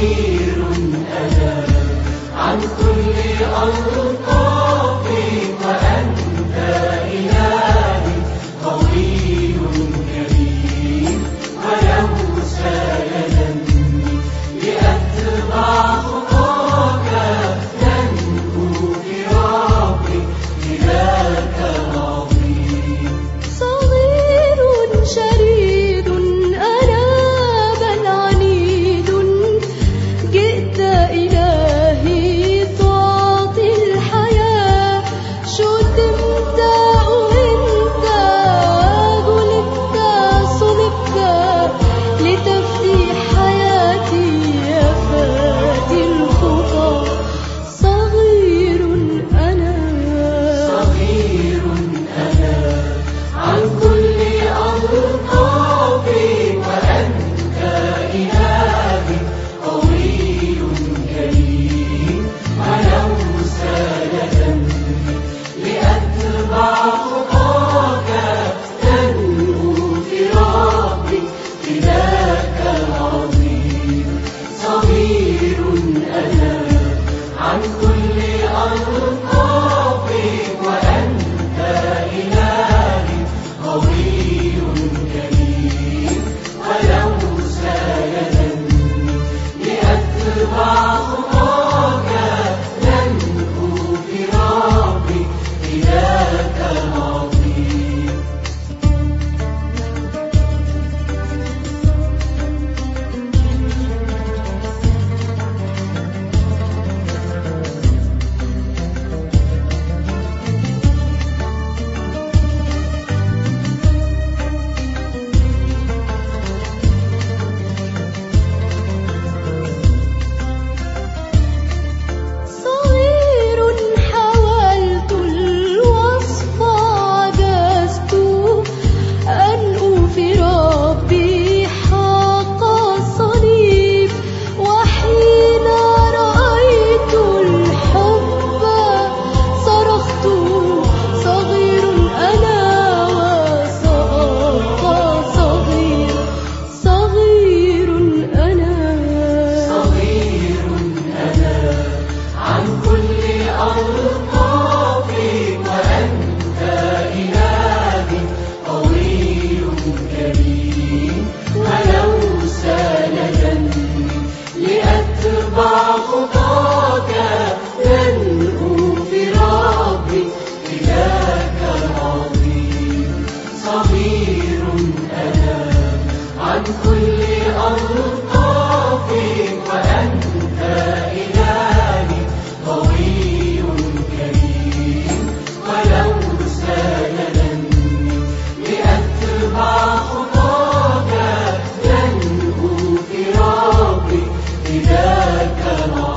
صغير أنا عن كل ألقاب، وأنت إلهي قوي كريم، ولو سالني لأتبع خطاك تنجو في ربي إلهك العظيم. صغير شريد أنا بل عنيد، جئت إلهي تعطي الحياة، شتمت أهنت غلبت صلبت لتفدي حياتي يا فادي الخطى. صغير أنا عن كل ألقاب، وأنت إلهي قوي كريم، ولو سالني لأتبع خطاك تنجو في ربي إلهك العظيم. صغير أنا عن كل ألقاب، وأنت إلهي قوي كريم، ولو سالني لأتبع خطاك تنجو في ربي إلهك العظيم. صغير حاولت الوصف عجزت، أن أوفي ربي حق الصليب، وحين رأيت الحب صرخت صغير أنا وسأبقى صغير. صغير أنا عن كل ألقاب، وأنت إلهي قوي كريم، ولو سالني لأتبع خطاك تنجو في ربي إلهك العظيم. صغير أنا عن كل ألقاب، وأنت إلهي قوي كريم، ولو سالني لأتبع خطاك تنجو في ربي إلهك العظيم.